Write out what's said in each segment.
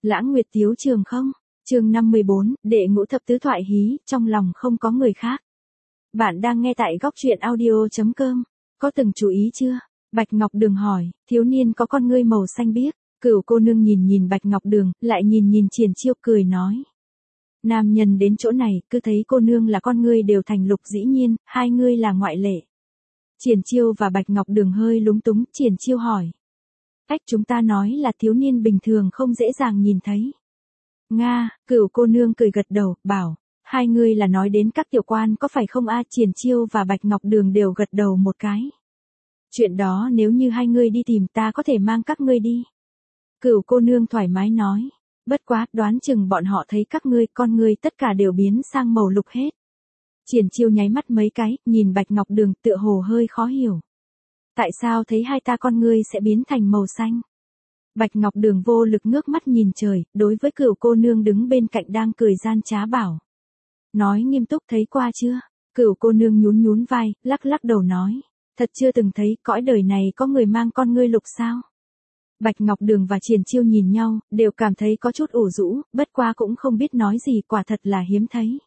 Lãng Nguyệt Tiếu Trường không? Chương 54, Đệ Ngũ Thập Tứ Thoại Hí, trong lòng không có người khác. Bạn đang nghe tại góc truyện audio.com. Có từng chú ý chưa? Bạch Ngọc Đường hỏi, thiếu niên có con ngươi màu xanh biếc. Cửu cô nương nhìn Bạch Ngọc Đường, lại nhìn Triển Chiêu cười nói. Nam nhân đến chỗ này, cứ thấy cô nương là con ngươi đều thành lục, dĩ nhiên, hai ngươi là ngoại lệ. Triển Chiêu và Bạch Ngọc Đường hơi lúng túng, Triển Chiêu hỏi. Cách chúng ta nói là thiếu niên bình thường không dễ dàng nhìn thấy. Nga, Cửu cô nương cười gật đầu, bảo, hai ngươi là nói đến các tiểu quan có phải không a? Triển Chiêu và Bạch Ngọc Đường đều gật đầu một cái. Chuyện đó nếu như hai ngươi đi tìm ta có thể mang các ngươi đi. Cửu cô nương thoải mái nói, bất quá, đoán chừng bọn họ thấy các ngươi, con ngươi tất cả đều biến sang màu lục hết. Triển Chiêu nháy mắt mấy cái, nhìn Bạch Ngọc Đường tựa hồ hơi khó hiểu. Tại sao thấy hai ta con ngươi sẽ biến thành màu xanh? Bạch Ngọc Đường vô lực ngước mắt nhìn trời, đối với Cửu cô nương đứng bên cạnh đang cười gian trá bảo. Nói nghiêm túc, thấy qua chưa? Cửu cô nương nhún vai, lắc đầu nói. Thật chưa từng thấy, cõi đời này có người mang con ngươi lục sao? Bạch Ngọc Đường và Triển Chiêu nhìn nhau, đều cảm thấy có chút ủ rũ, bất qua cũng không biết nói gì, quả thật là hiếm thấy.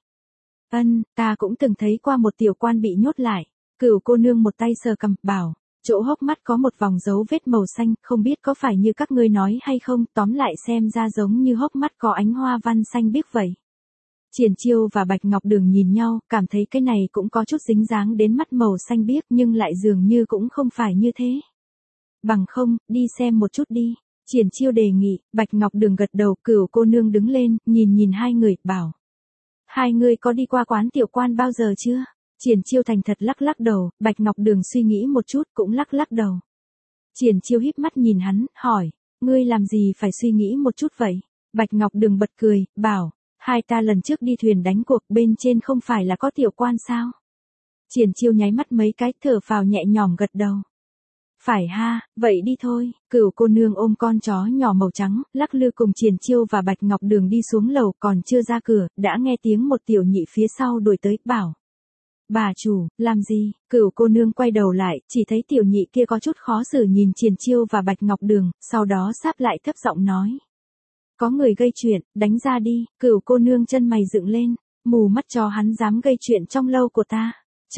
Ta cũng từng thấy qua một tiểu quan bị nhốt lại. Cửu cô nương một tay sờ cằm, bảo. Chỗ hốc mắt có một vòng dấu vết màu xanh, không biết có phải như các ngươi nói hay không, tóm lại xem ra giống như hốc mắt có ánh hoa văn xanh biếc vậy. Triển Chiêu và Bạch Ngọc Đường nhìn nhau, cảm thấy cái này cũng có chút dính dáng đến mắt màu xanh biếc nhưng lại dường như cũng không phải như thế. Bằng không, đi xem một chút đi. Triển Chiêu đề nghị, Bạch Ngọc Đường gật đầu, Cửu cô nương đứng lên, nhìn hai người, bảo. Hai người có đi qua quán tiểu quan bao giờ chưa? Triển Chiêu thành thật lắc đầu, Bạch Ngọc Đường suy nghĩ một chút cũng lắc đầu. Triển Chiêu híp mắt nhìn hắn, hỏi, ngươi làm gì phải suy nghĩ một chút vậy? Bạch Ngọc Đường bật cười, bảo, hai ta lần trước đi thuyền đánh cuộc bên trên không phải là có tiểu quan sao? Triển Chiêu nháy mắt mấy cái, thở phào nhẹ nhõm gật đầu. Phải ha, vậy đi thôi. Cửu cô nương ôm con chó nhỏ màu trắng, lắc lư cùng Triển Chiêu và Bạch Ngọc Đường đi xuống lầu, còn chưa ra cửa, đã nghe tiếng một tiểu nhị phía sau đuổi tới, bảo. Bà chủ, làm gì? Cửu cô nương quay đầu lại, chỉ thấy tiểu nhị kia có chút khó xử nhìn Triển Chiêu và Bạch Ngọc Đường, sau đó sáp lại thấp giọng nói. Có người gây chuyện, đánh ra đi. Cửu cô nương chân mày dựng lên, mù mắt cho hắn dám gây chuyện trong lâu của ta.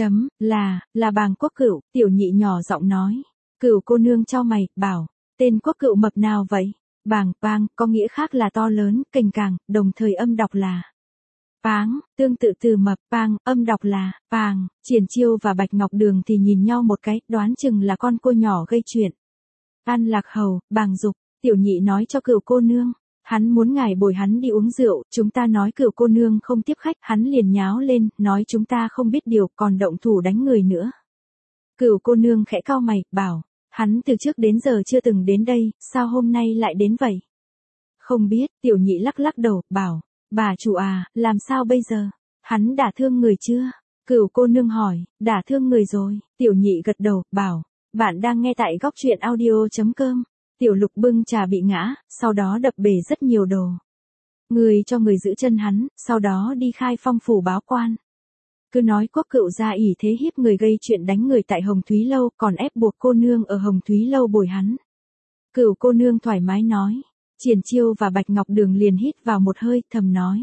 Là Bàng Quốc Cửu, tiểu nhị nhỏ giọng nói. Cửu cô nương chau mày, bảo, tên Quốc Cửu mập nào vậy? Bàng, có nghĩa khác là to lớn, cành càng, đồng thời âm đọc là Páng, tương tự từ mập, Pang, âm đọc là Pàng. Triển Chiêu và Bạch Ngọc Đường thì nhìn nhau một cái, đoán chừng là con cô nhỏ gây chuyện. An Lạc Hầu, Bàng dục, tiểu nhị nói cho Cửu cô nương, hắn muốn ngài bồi hắn đi uống rượu, chúng ta nói Cửu cô nương không tiếp khách, hắn liền nháo lên, nói chúng ta không biết điều, còn động thủ đánh người nữa. Cửu cô nương khẽ cau mày, bảo, hắn từ trước đến giờ chưa từng đến đây, sao hôm nay lại đến vậy? Không biết, tiểu nhị lắc đầu, bảo. Bà chủ à, làm sao bây giờ? Hắn đả thương người chưa? Cửu cô nương hỏi, đả thương người rồi. Tiểu nhị gật đầu, bảo, bạn đang nghe tại góc truyện audio.com. Tiểu Lục bưng trà bị ngã, sau đó đập bể rất nhiều đồ. Người cho người giữ chân hắn, sau đó đi khai phong phủ báo quan. Cứ nói Quốc Cửu ra ỷ thế hiếp người gây chuyện đánh người tại Hồng Thúy Lâu, còn ép buộc cô nương ở Hồng Thúy Lâu bồi hắn. Cửu cô nương thoải mái nói. Triển Chiêu và Bạch Ngọc Đường liền hít vào một hơi, thầm nói.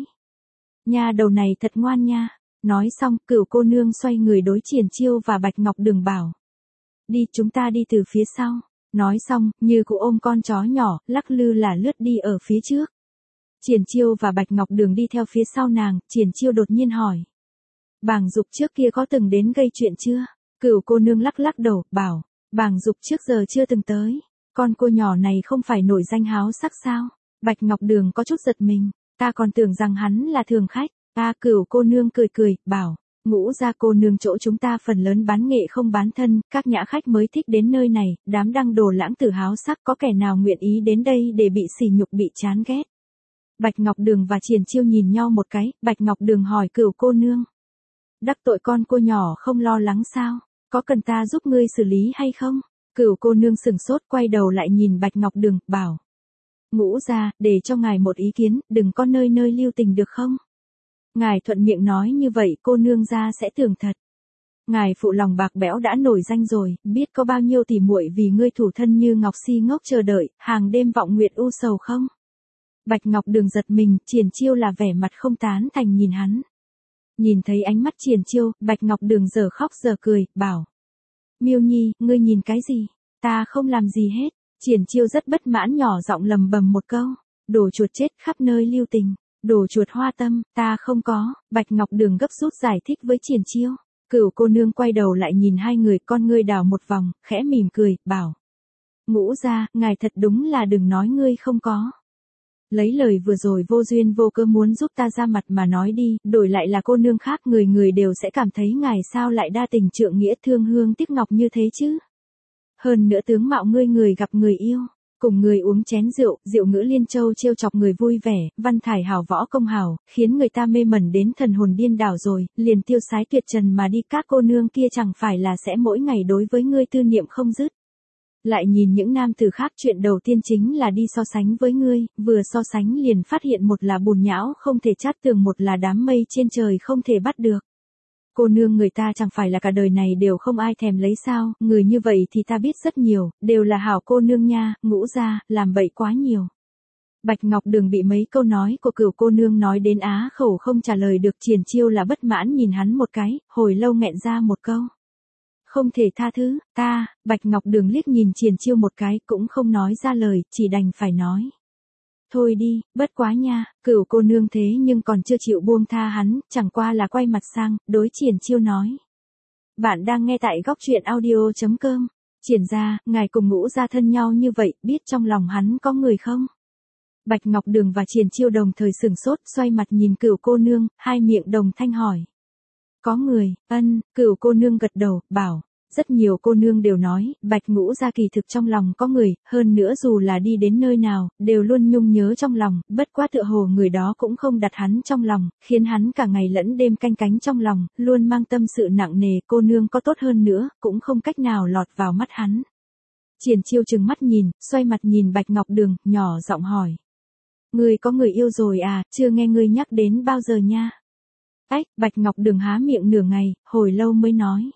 Nha đầu này thật ngoan nha. Nói xong, Cửu cô nương xoay người đối Triển Chiêu và Bạch Ngọc Đường bảo. Đi, chúng ta đi từ phía sau. Nói xong, như cụ ôm con chó nhỏ, lắc lư là lướt đi ở phía trước. Triển Chiêu và Bạch Ngọc Đường đi theo phía sau nàng, Triển Chiêu đột nhiên hỏi. Bàng dục trước kia có từng đến gây chuyện chưa? Cửu cô nương lắc đầu, bảo. Bàng dục trước giờ chưa từng tới. Con cô nhỏ này không phải nổi danh háo sắc sao? Bạch Ngọc Đường có chút giật mình, ta còn tưởng rằng hắn là thường khách. Cửu cô nương cười, bảo, Ngũ gia cô nương chỗ chúng ta phần lớn bán nghệ không bán thân, các nhã khách mới thích đến nơi này, đám đăng đồ lãng tử háo sắc có kẻ nào nguyện ý đến đây để bị sỉ nhục bị chán ghét. Bạch Ngọc Đường và Triển Chiêu nhìn nhau một cái, Bạch Ngọc Đường hỏi Cửu cô nương. Đắc tội con cô nhỏ không lo lắng sao? Có cần ta giúp ngươi xử lý hay không? Cửu cô nương sừng sốt quay đầu lại nhìn Bạch Ngọc Đường, bảo. Ngũ gia, để cho ngài một ý kiến, đừng có nơi lưu tình được không? Ngài thuận miệng nói như vậy cô nương gia sẽ tưởng thật. Ngài phụ lòng bạc bẽo đã nổi danh rồi, biết có bao nhiêu tỉ muội vì ngươi thủ thân như ngọc si ngốc chờ đợi, hàng đêm vọng nguyệt u sầu không? Bạch Ngọc Đường giật mình, Triển Chiêu là vẻ mặt không tán thành nhìn hắn. Nhìn thấy ánh mắt Triển Chiêu, Bạch Ngọc Đường giờ khóc giờ cười, bảo. Miêu Nhi, ngươi nhìn cái gì? Ta không làm gì hết. Triển Chiêu rất bất mãn nhỏ giọng lầm bầm một câu. Đồ chuột chết khắp nơi lưu tình. Đồ chuột hoa tâm, ta không có. Bạch Ngọc Đường gấp rút giải thích với Triển Chiêu. Cửu cô nương quay đầu lại nhìn hai người, con ngươi đảo một vòng, khẽ mỉm cười, bảo. Ngũ gia, ngài thật đúng là đừng nói ngươi không có. Lấy lời vừa rồi vô duyên vô cớ muốn giúp ta ra mặt mà nói đi, đổi lại là cô nương khác, người người đều sẽ cảm thấy ngài sao lại đa tình trượng nghĩa thương hương tiếc ngọc như thế chứ. Hơn nữa tướng mạo ngươi người gặp người yêu, cùng người uống chén rượu, diệu ngữ liên châu trêu chọc người vui vẻ, văn thải hảo võ công hảo, khiến người ta mê mẩn đến thần hồn điên đảo rồi, liền tiêu sái tuyệt trần mà đi, các cô nương kia chẳng phải là sẽ mỗi ngày đối với ngươi tư niệm không dứt. Lại nhìn những nam tử khác, chuyện đầu tiên chính là đi so sánh với ngươi, vừa so sánh liền phát hiện một là bùn nhão không thể chát tường, một là đám mây trên trời không thể bắt được. Cô nương người ta chẳng phải là cả đời này đều không ai thèm lấy sao, người như vậy thì ta biết rất nhiều, đều là hảo cô nương nha, Ngũ gia, làm bậy quá nhiều. Bạch Ngọc Đường bị mấy câu nói của cửu cô nương nói đến á khẩu không trả lời được. Triển Chiêu là bất mãn nhìn hắn một cái, hồi lâu nghẹn ra một câu. Không thể tha thứ, ta. Bạch Ngọc Đường liếc nhìn Triển Chiêu một cái, cũng không nói ra lời, chỉ đành phải nói. Thôi đi, bất quá nha, cửu cô nương thế nhưng còn chưa chịu buông tha hắn, chẳng qua là quay mặt sang, đối Triển Chiêu nói. Bạn đang nghe tại góc truyện audio.com. Triển gia, ngài cùng Ngũ gia thân nhau như vậy, biết trong lòng hắn có người không? Bạch Ngọc Đường và Triển Chiêu đồng thời sửng sốt, xoay mặt nhìn cửu cô nương, hai miệng đồng thanh hỏi. Có người, cửu cô nương gật đầu, bảo. Rất nhiều cô nương đều nói, Bạch Ngũ gia kỳ thực trong lòng có người, hơn nữa dù là đi đến nơi nào, đều luôn nhung nhớ trong lòng, bất quá tựa hồ người đó cũng không đặt hắn trong lòng, khiến hắn cả ngày lẫn đêm canh cánh trong lòng, luôn mang tâm sự nặng nề, cô nương có tốt hơn nữa, cũng không cách nào lọt vào mắt hắn. Triển Chiêu trừng mắt nhìn, xoay mặt nhìn Bạch Ngọc Đường, nhỏ giọng hỏi. Ngươi có người yêu rồi à, chưa nghe ngươi nhắc đến bao giờ nha. Bạch Ngọc Đường há miệng nửa ngày, hồi lâu mới nói.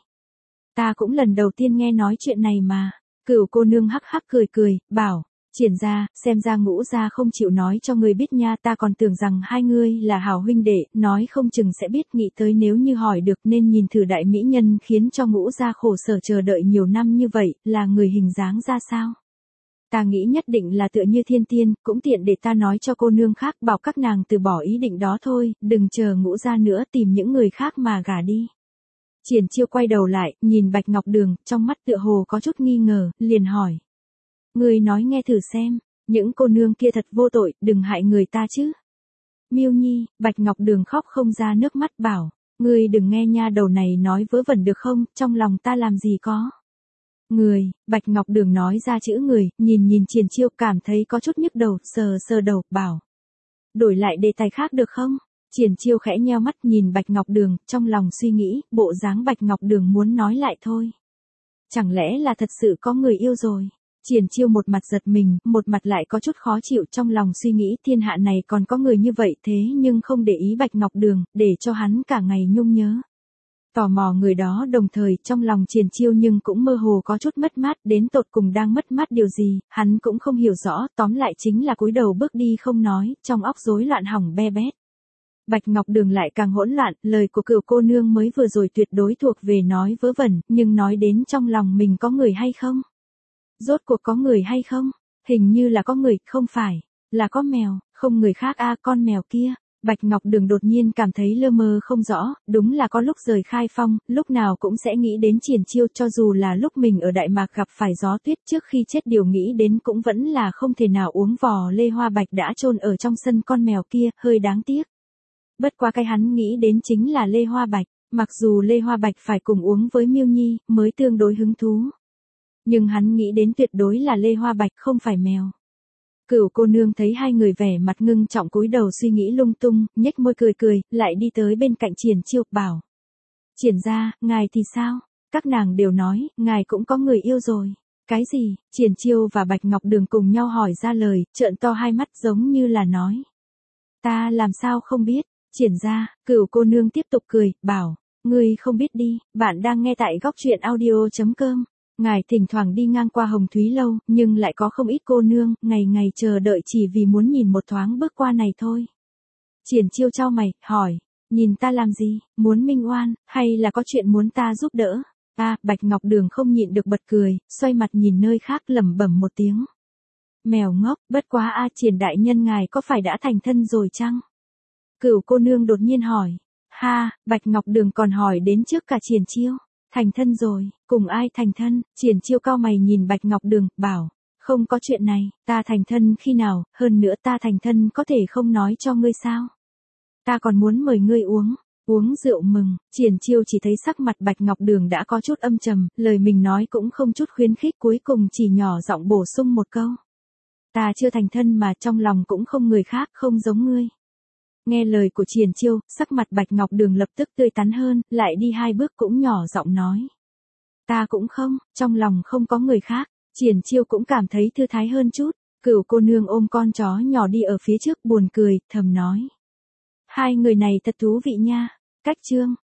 Ta cũng lần đầu tiên nghe nói chuyện này mà. Cửu cô nương hắc hắc cười cười, bảo. Triển gia, xem ra Ngũ gia không chịu nói cho ngươi biết nha, ta còn tưởng rằng hai ngươi là hảo huynh đệ, nói không chừng sẽ biết, nghĩ tới nếu như hỏi được nên nhìn thử đại mỹ nhân khiến cho Ngũ gia khổ sở chờ đợi nhiều năm như vậy, là người hình dáng ra sao. Ta nghĩ nhất định là tựa như thiên tiên, cũng tiện để ta nói cho cô nương khác, bảo các nàng từ bỏ ý định đó thôi, đừng chờ Ngũ gia nữa, tìm những người khác mà gả đi. Triển Chiêu quay đầu lại, nhìn Bạch Ngọc Đường, trong mắt tựa hồ có chút nghi ngờ, liền hỏi. Ngươi nói nghe thử xem, những cô nương kia thật vô tội, đừng hại người ta chứ. Miêu Nhi, Bạch Ngọc Đường khóc không ra nước mắt, bảo. Ngươi đừng nghe nha đầu này nói vớ vẩn được không, trong lòng ta làm gì có. Người, Bạch Ngọc Đường nói ra chữ người, nhìn Triển Chiêu cảm thấy có chút nhức đầu, sờ đầu, bảo. Đổi lại đề tài khác được không? Triển Chiêu khẽ nheo mắt nhìn Bạch Ngọc Đường, trong lòng suy nghĩ, bộ dáng Bạch Ngọc Đường muốn nói lại thôi. Chẳng lẽ là thật sự có người yêu rồi? Triển Chiêu một mặt giật mình, một mặt lại có chút khó chịu, trong lòng suy nghĩ thiên hạ này còn có người như vậy, thế nhưng không để ý Bạch Ngọc Đường, để cho hắn cả ngày nhung nhớ. Tò mò người đó, đồng thời trong lòng Triển Chiêu nhưng cũng mơ hồ có chút mất mát, đến tột cùng đang mất mát điều gì, hắn cũng không hiểu rõ, tóm lại chính là cúi đầu bước đi không nói, trong óc rối loạn hỏng be bét. Bạch Ngọc Đường lại càng hỗn loạn, lời của cửu cô nương mới vừa rồi tuyệt đối thuộc về nói vớ vẩn, nhưng nói đến trong lòng mình có người hay không? Rốt cuộc có người hay không? Hình như là có người, không phải, là có mèo, không người khác a, con mèo kia. Bạch Ngọc Đường đột nhiên cảm thấy lơ mơ không rõ, đúng là có lúc rời Khai Phong, lúc nào cũng sẽ nghĩ đến Triển Chiêu, cho dù là lúc mình ở Đại Mạc gặp phải gió tuyết, trước khi chết điều nghĩ đến cũng vẫn là không thể nào uống vò Lê Hoa Bạch đã chôn ở trong sân con mèo kia, hơi đáng tiếc. Bất quá cái hắn nghĩ đến chính là Lê Hoa Bạch, mặc dù Lê Hoa Bạch phải cùng uống với Miêu Nhi, mới tương đối hứng thú. Nhưng hắn nghĩ đến tuyệt đối là Lê Hoa Bạch, không phải mèo. Cửu cô nương thấy hai người vẻ mặt ngưng trọng cúi đầu suy nghĩ lung tung, nhếch môi cười, lại đi tới bên cạnh Triển Chiêu, bảo. Triển gia, ngài thì sao? Các nàng đều nói, ngài cũng có người yêu rồi. Cái gì? Triển Chiêu và Bạch Ngọc Đường cùng nhau hỏi ra lời, trợn to hai mắt giống như là nói. Ta làm sao không biết? Triển gia, cửu cô nương tiếp tục cười, bảo. Ngươi không biết đi, bạn đang nghe tại góc truyện audio.com. Ngài thỉnh thoảng đi ngang qua Hồng Thúy Lâu, nhưng lại có không ít cô nương, ngày ngày chờ đợi chỉ vì muốn nhìn một thoáng bước qua này thôi. Triển Chiêu chau mày, hỏi, nhìn ta làm gì, muốn minh oan, hay là có chuyện muốn ta giúp đỡ? Bạch Ngọc Đường không nhịn được bật cười, xoay mặt nhìn nơi khác lẩm bẩm một tiếng. Mèo ngốc, bất quá Triển đại nhân ngài có phải đã thành thân rồi chăng? Cửu cô nương đột nhiên hỏi. Bạch Ngọc Đường còn hỏi đến trước cả Triển Chiêu. Thành thân rồi, cùng ai thành thân? Triển Chiêu cau mày nhìn Bạch Ngọc Đường, bảo, không có chuyện này, ta thành thân khi nào, hơn nữa ta thành thân có thể không nói cho ngươi sao? Ta còn muốn mời ngươi uống rượu mừng. Triển Chiêu chỉ thấy sắc mặt Bạch Ngọc Đường đã có chút âm trầm, lời mình nói cũng không chút khuyến khích, cuối cùng chỉ nhỏ giọng bổ sung một câu. Ta chưa thành thân mà trong lòng cũng không người khác, không giống ngươi. Nghe lời của Triển Chiêu, sắc mặt Bạch Ngọc Đường lập tức tươi tắn hơn, lại đi 2 bước cũng nhỏ giọng nói. Ta cũng không, trong lòng không có người khác. Triển Chiêu cũng cảm thấy thư thái hơn chút. Cửu cô nương ôm con chó nhỏ đi ở phía trước buồn cười, thầm nói. Hai người này thật thú vị nha. Cách chương